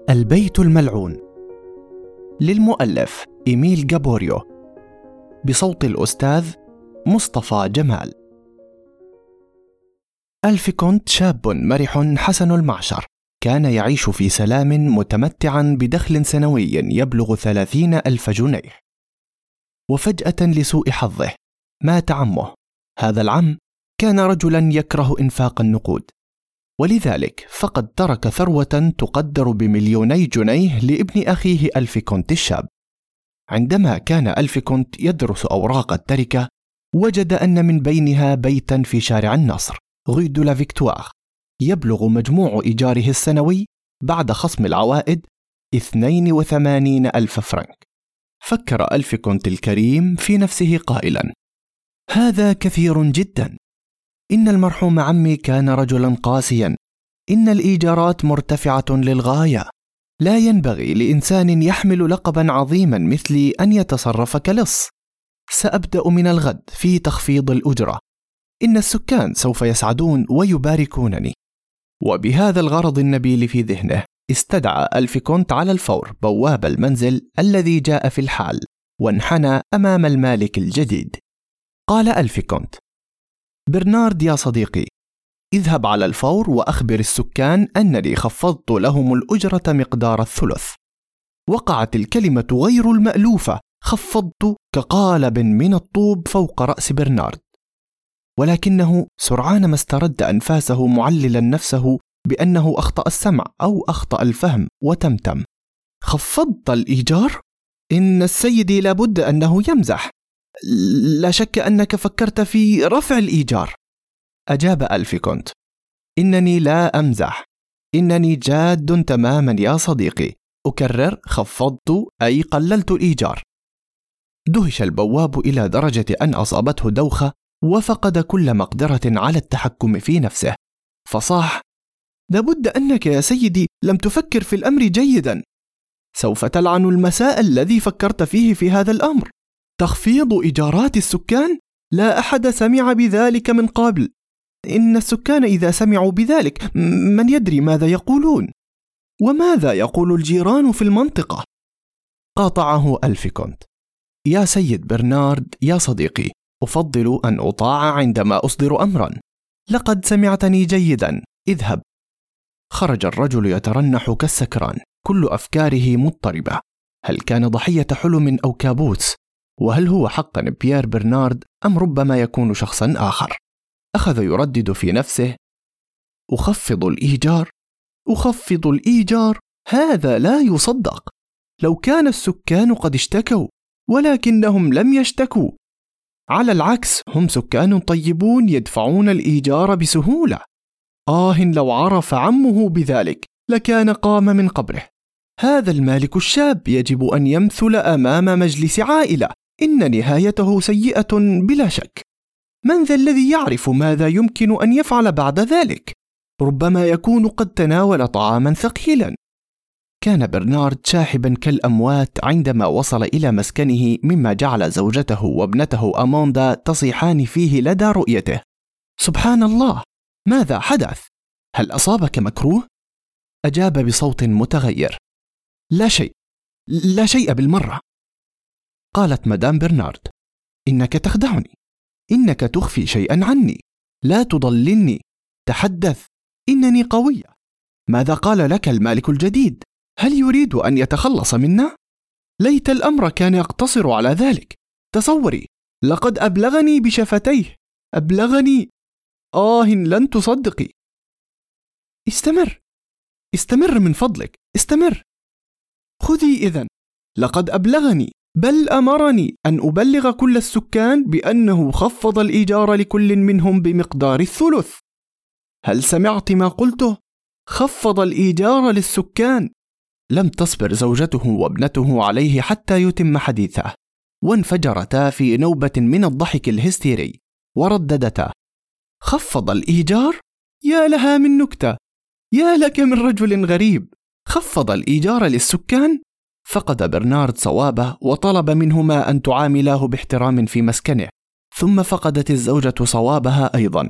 البيت الملعون للمؤلف إيميل جابوريو، بصوت الأستاذ مصطفى جمال. الفيكونت شاب مرح حسن المعشر، كان يعيش في سلام متمتعا بدخل سنوي يبلغ 30,000 جنيه. وفجأة لسوء حظه مات عمه. هذا العم كان رجلا يكره إنفاق النقود، ولذلك فقد ترك ثروة تقدر ب2,000,000 جنيه لابن أخيه الفيكونت الشاب. عندما كان الفيكونت يدرس أوراق التركة، وجد أن من بينها بيتا في شارع النصر غي دو لا فيكتوار يبلغ مجموع إيجاره السنوي بعد خصم العوائد 82,000 فرنك. فكر الفيكونت الكريم في نفسه قائلا: هذا كثير جدا. إن المرحوم عمي كان رجلا قاسيا، إن الإيجارات مرتفعة للغاية، لا ينبغي لإنسان يحمل لقبا عظيما مثلي أن يتصرف كلص. سأبدأ من الغد في تخفيض الأجرة، إن السكان سوف يسعدون ويباركونني. وبهذا الغرض النبيل في ذهنه، استدعى الفيكونت على الفور بواب المنزل الذي جاء في الحال، وانحنى أمام المالك الجديد. قال الفيكونت: برنارد يا صديقي، اذهب على الفور وأخبر السكان أنني خفضت لهم الأجرة مقدار الثلث. وقعت الكلمة غير المألوفة، خفضت كقالب من الطوب فوق رأس برنارد، ولكنه سرعان ما استرد أنفاسه معللا نفسه بأنه أخطأ السمع أو أخطأ الفهم، وتمتم: خفضت الإيجار؟ إن السيد لابد أنه يمزح، لا شك أنك فكرت في رفع الإيجار. أجاب الفيكونت: إنني لا أمزح، إنني جاد تماما يا صديقي، أكرر: خفضت أي قللت الإيجار. دهش البواب إلى درجة أن أصابته دوخة، وفقد كل مقدرة على التحكم في نفسه، فصاح: لابد أنك يا سيدي لم تفكر في الأمر جيدا. سوف تلعن المساء الذي فكرت فيه في هذا الأمر. تخفيض إيجارات السكان؟ لا أحد سمع بذلك من قبل. إن السكان إذا سمعوا بذلك من يدري ماذا يقولون؟ وماذا يقول الجيران في المنطقة؟ قاطعه الفيكونت: يا سيد برنارد يا صديقي، أفضل أن أطاع عندما أصدر أمرا. لقد سمعتني جيدا، اذهب. خرج الرجل يترنح كالسكران، كل أفكاره مضطربة. هل كان ضحية حلم أو كابوس؟ وهل هو حقا بيير برنارد أم ربما يكون شخصا آخر؟ أخذ يردد في نفسه: أخفض الإيجار، أخفض الإيجار، هذا لا يصدق. لو كان السكان قد اشتكوا، ولكنهم لم يشتكوا. على العكس، هم سكان طيبون يدفعون الإيجار بسهولة. لو عرف عمه بذلك لكان قام من قبره. هذا المالك الشاب يجب أن يمثل أمام مجلس عائلة. إن نهايته سيئة بلا شك. من ذا الذي يعرف ماذا يمكن أن يفعل بعد ذلك؟ ربما يكون قد تناول طعاما ثقيلا. كان برنارد شاحبا كالأموات عندما وصل إلى مسكنه، مما جعل زوجته وابنته أماندا تصيحان فيه لدى رؤيته. سبحان الله، ماذا حدث؟ هل أصابك مكروه؟ أجاب بصوت متغير: لا شيء، لا شيء بالمرة. قالت مدام برنارد: إنك تخدعني، إنك تخفي شيئا عني، لا تضللني، تحدث، إنني قوية. ماذا قال لك المالك الجديد؟ هل يريد أن يتخلص منا؟ ليت الأمر كان يقتصر على ذلك. تصوري، لقد أبلغني بشفتيه، أبلغني. لن تصدقي. استمر من فضلك، استمر. خذي إذن. لقد أبلغني، بل أمرني أن أبلغ كل السكان بأنه خفض الإيجار لكل منهم بمقدار الثلث. هل سمعت ما قلته؟ خفض الإيجار للسكان. لم تصبر زوجته وابنته عليه حتى يتم حديثه، وانفجرتا في نوبة من الضحك الهستيري، ورددتا: خفض الإيجار؟ يا لها من نكتة، يا لك من رجل غريب. خفض الإيجار للسكان؟ فقد برنارد صوابه، وطلب منهما أن تعاملاه باحترام في مسكنه. ثم فقدت الزوجة صوابها أيضا،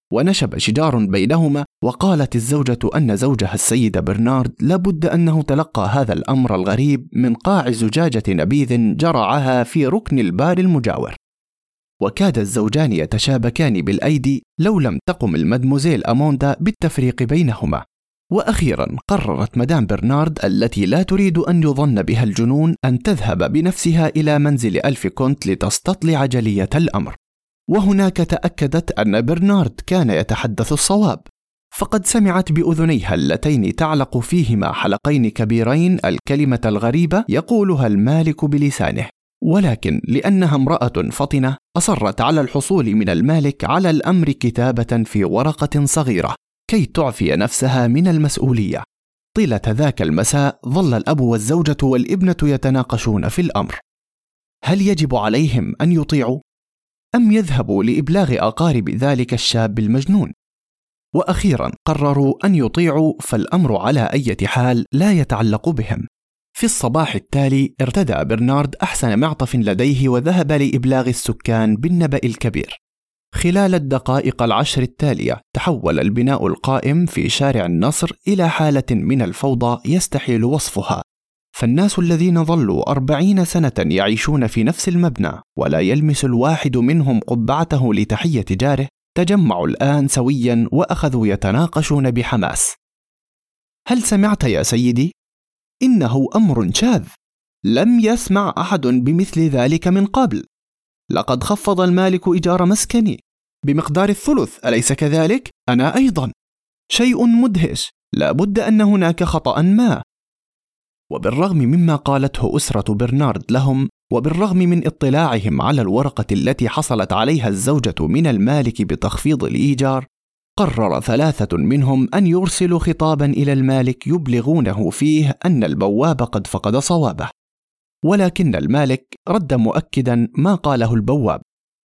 ونشب شجار بينهما. وقالت الزوجة أن زوجها السيد برنارد لابد أنه تلقى هذا الأمر الغريب من قاع زجاجة نبيذ جرعها في ركن البار المجاور. وكاد الزوجان يتشابكان بالأيدي لو لم تقم المدموزيل أموندا بالتفريق بينهما. وأخيرا قررت مدام برنارد التي لا تريد أن يظن بها الجنون أن تذهب بنفسها إلى منزل الفيكونت لتستطلع جلية الأمر. وهناك تأكدت أن برنارد كان يتحدث الصواب، فقد سمعت بأذنيها اللتين تعلق فيهما حلقين كبيرين الكلمة الغريبة يقولها المالك بلسانه. ولكن لأنها امرأة فطنة أصرت على الحصول من المالك على الأمر كتابة في ورقة صغيرة كي تعفي نفسها من المسؤولية. طيلة ذاك المساء ظل الأب والزوجة والابنة يتناقشون في الأمر. هل يجب عليهم أن يطيعوا؟ أم يذهبوا لإبلاغ أقارب ذلك الشاب المجنون؟ وأخيرا قرروا أن يطيعوا، فالأمر على أي حال لا يتعلق بهم. في الصباح التالي ارتدى برنارد أحسن معطف لديه وذهب لإبلاغ السكان بالنبأ الكبير. خلال الدقائق 10 التالية تحول البناء القائم في شارع النصر إلى حالة من الفوضى يستحيل وصفها. فالناس الذين ظلوا 40 سنة يعيشون في نفس المبنى ولا يلمس الواحد منهم قبعته لتحية جاره تجمعوا الآن سويا وأخذوا يتناقشون بحماس. هل سمعت يا سيدي؟ إنه أمر شاذ، لم يسمع أحد بمثل ذلك من قبل. لقد خفض المالك إيجار مسكني بمقدار الثلث، أليس كذلك؟ أنا أيضا. شيء مدهش، لا بد أن هناك خطأ ما. وبالرغم مما قالته أسرة برنارد لهم، وبالرغم من اطلاعهم على الورقة التي حصلت عليها الزوجة من المالك بتخفيض الإيجار، قرر 3 منهم أن يرسلوا خطابا إلى المالك يبلغونه فيه أن البواب قد فقد صوابه. ولكن المالك رد مؤكدا ما قاله البواب.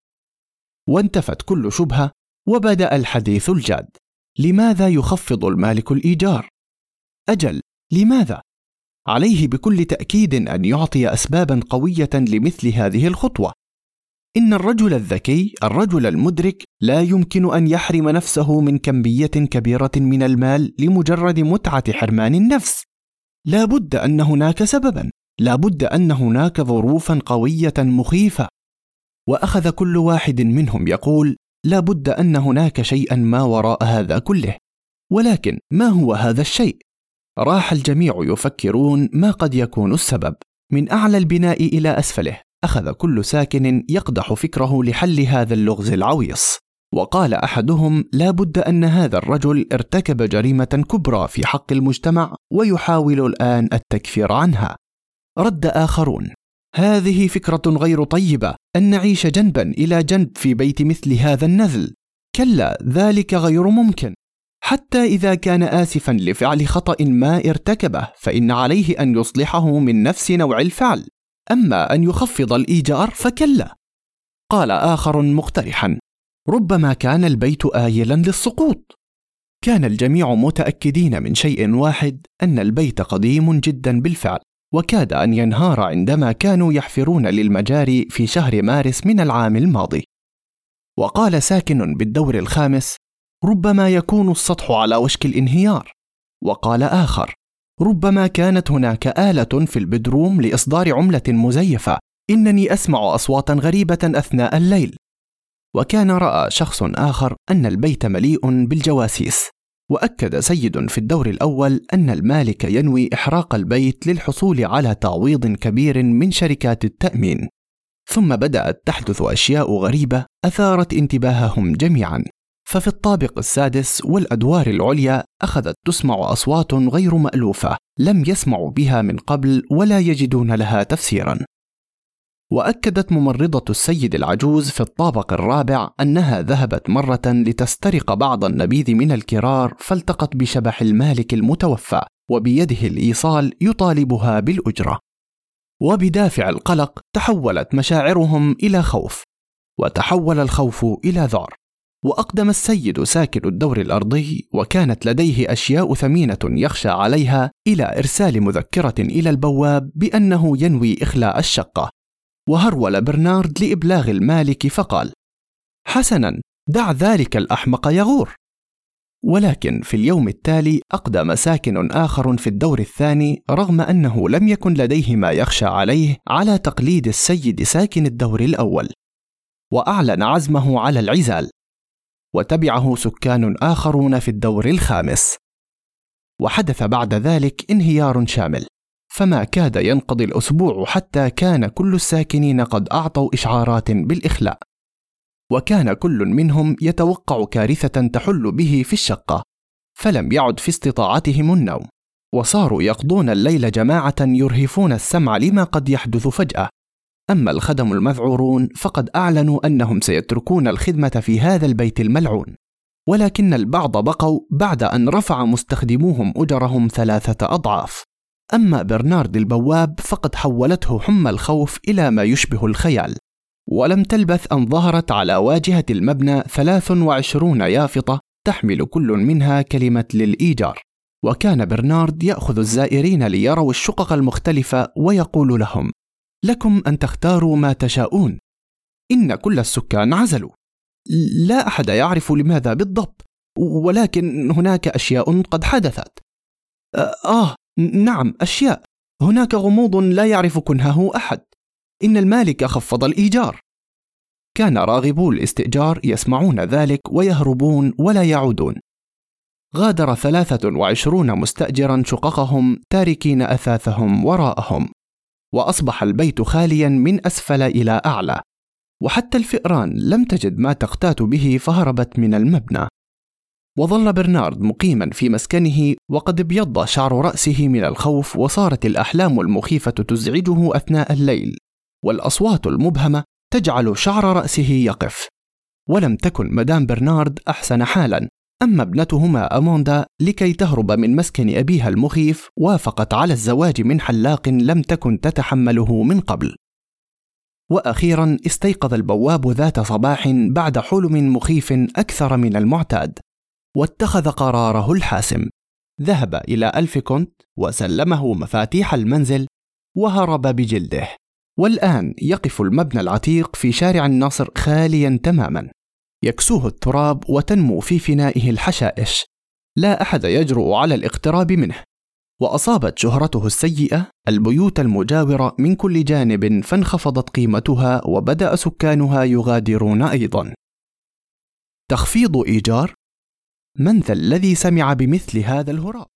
وانتفت كل شبهة وبدأ الحديث الجاد. لماذا يخفض المالك الإيجار؟ أجل، لماذا؟ عليه بكل تأكيد أن يعطي أسبابا قوية لمثل هذه الخطوة. إن الرجل الذكي، الرجل المدرك، لا يمكن أن يحرم نفسه من كمية كبيرة من المال لمجرد متعة حرمان النفس. لا بد أن هناك سببا، لا بد أن هناك ظروفا قوية مخيفة. وأخذ كل واحد منهم يقول لا بد أن هناك شيئا ما وراء هذا كله. ولكن ما هو هذا الشيء؟ راح الجميع يفكرون ما قد يكون السبب. من أعلى البناء إلى أسفله أخذ كل ساكن يقدح فكره لحل هذا اللغز العويص. وقال أحدهم لا بد أن هذا الرجل ارتكب جريمة كبرى في حق المجتمع ويحاول الآن التكفير عنها. رد آخرون هذه فكرة غير طيبة، أن نعيش جنبا إلى جنب في بيت مثل هذا النذل. كلا، ذلك غير ممكن. حتى إذا كان آسفا لفعل خطأ ما ارتكبه فإن عليه أن يصلحه من نفس نوع الفعل، أما أن يخفض الإيجار فكلا. قال آخر مقترحا ربما كان البيت آيلا للسقوط. كان الجميع متأكدين من شيء واحد، أن البيت قديم جدا بالفعل، وكاد أن ينهار عندما كانوا يحفرون للمجاري في شهر مارس من العام الماضي. وقال ساكن بالدور الخامس ربما يكون السطح على وشك الانهيار. وقال آخر ربما كانت هناك آلة في البدروم لإصدار عملة مزيفة، إنني أسمع أصواتا غريبة أثناء الليل. وكان رأى شخص آخر أن البيت مليء بالجواسيس. وأكد سيد في الدور الأول أن المالك ينوي إحراق البيت للحصول على تعويض كبير من شركات التأمين. ثم بدأت تحدث أشياء غريبة أثارت انتباههم جميعا. ففي الطابق السادس والأدوار العليا أخذت تسمع أصوات غير مألوفة لم يسمعوا بها من قبل ولا يجدون لها تفسيرا. وأكدت ممرضة السيد العجوز في الطابق الرابع أنها ذهبت مرة لتسترق بعض النبيذ من الكرار، فالتقت بشبح المالك المتوفى وبيده الإيصال يطالبها بالأجرة. وبدافع القلق تحولت مشاعرهم إلى خوف، وتحول الخوف إلى ذعر. وأقدم السيد ساكن الدور الأرضي، وكانت لديه أشياء ثمينة يخشى عليها، إلى إرسال مذكرة إلى البواب بأنه ينوي إخلاء الشقة. وهرول برنارد لإبلاغ المالك فقال حسنا، دع ذلك الأحمق يغور. ولكن في اليوم التالي أقدم ساكن آخر في الدور الثاني، رغم أنه لم يكن لديه ما يخشى عليه، على تقليد السيد ساكن الدور الأول، وأعلن عزمه على العزال، وتبعه سكان آخرون في الدور الخامس. وحدث بعد ذلك انهيار شامل، فما كاد ينقضي الأسبوع حتى كان كل الساكنين قد أعطوا إشعارات بالإخلاء، وكان كل منهم يتوقع كارثة تحل به في الشقة، فلم يعد في استطاعتهم النوم، وصاروا يقضون الليل جماعة يرهفون السمع لما قد يحدث فجأة. أما الخدم المذعورون فقد أعلنوا أنهم سيتركون الخدمة في هذا البيت الملعون، ولكن البعض بقوا بعد أن رفع مستخدموهم أجرهم 3 أضعاف. أما برنارد البواب فقد حولته حمى الخوف إلى ما يشبه الخيال، ولم تلبث أن ظهرت على واجهة المبنى 23 يافطة تحمل كل منها كلمة للإيجار، وكان برنارد يأخذ الزائرين ليروا الشقق المختلفة ويقول لهم: لكم أن تختاروا ما تشاءون، إن كل السكان عزلوا، لا أحد يعرف لماذا بالضبط، ولكن هناك أشياء قد حدثت. نعم، أشياء، هناك غموض لا يعرف كنهه أحد، إن المالك خفض الإيجار. كان راغبو الاستئجار يسمعون ذلك ويهربون ولا يعودون. غادر 23 مستأجرا شققهم تاركين أثاثهم وراءهم، وأصبح البيت خاليا من أسفل إلى أعلى، وحتى الفئران لم تجد ما تقتات به فهربت من المبنى. وظل برنارد مقيما في مسكنه وقد ابيض شعر رأسه من الخوف، وصارت الأحلام المخيفة تزعجه أثناء الليل، والأصوات المبهمة تجعل شعر رأسه يقف. ولم تكن مدام برنارد أحسن حالا، أما ابنتهما أموندا لكي تهرب من مسكن أبيها المخيف وافقت على الزواج من حلاق لم تكن تتحمله من قبل. وأخيرا استيقظ البواب ذات صباح بعد حلم مخيف أكثر من المعتاد، واتخذ قراره الحاسم. ذهب إلى ألفيكونت وسلمه مفاتيح المنزل وهرب بجلده. والآن يقف المبنى العتيق في شارع النصر خاليا تماما، يكسوه التراب وتنمو في فنائه الحشائش، لا أحد يجرؤ على الاقتراب منه. وأصابت شهرته السيئة البيوت المجاورة من كل جانب، فانخفضت قيمتها وبدأ سكانها يغادرون أيضا. تخفيض إيجار؟ من ذا الذي سمع بمثل هذا الهراء؟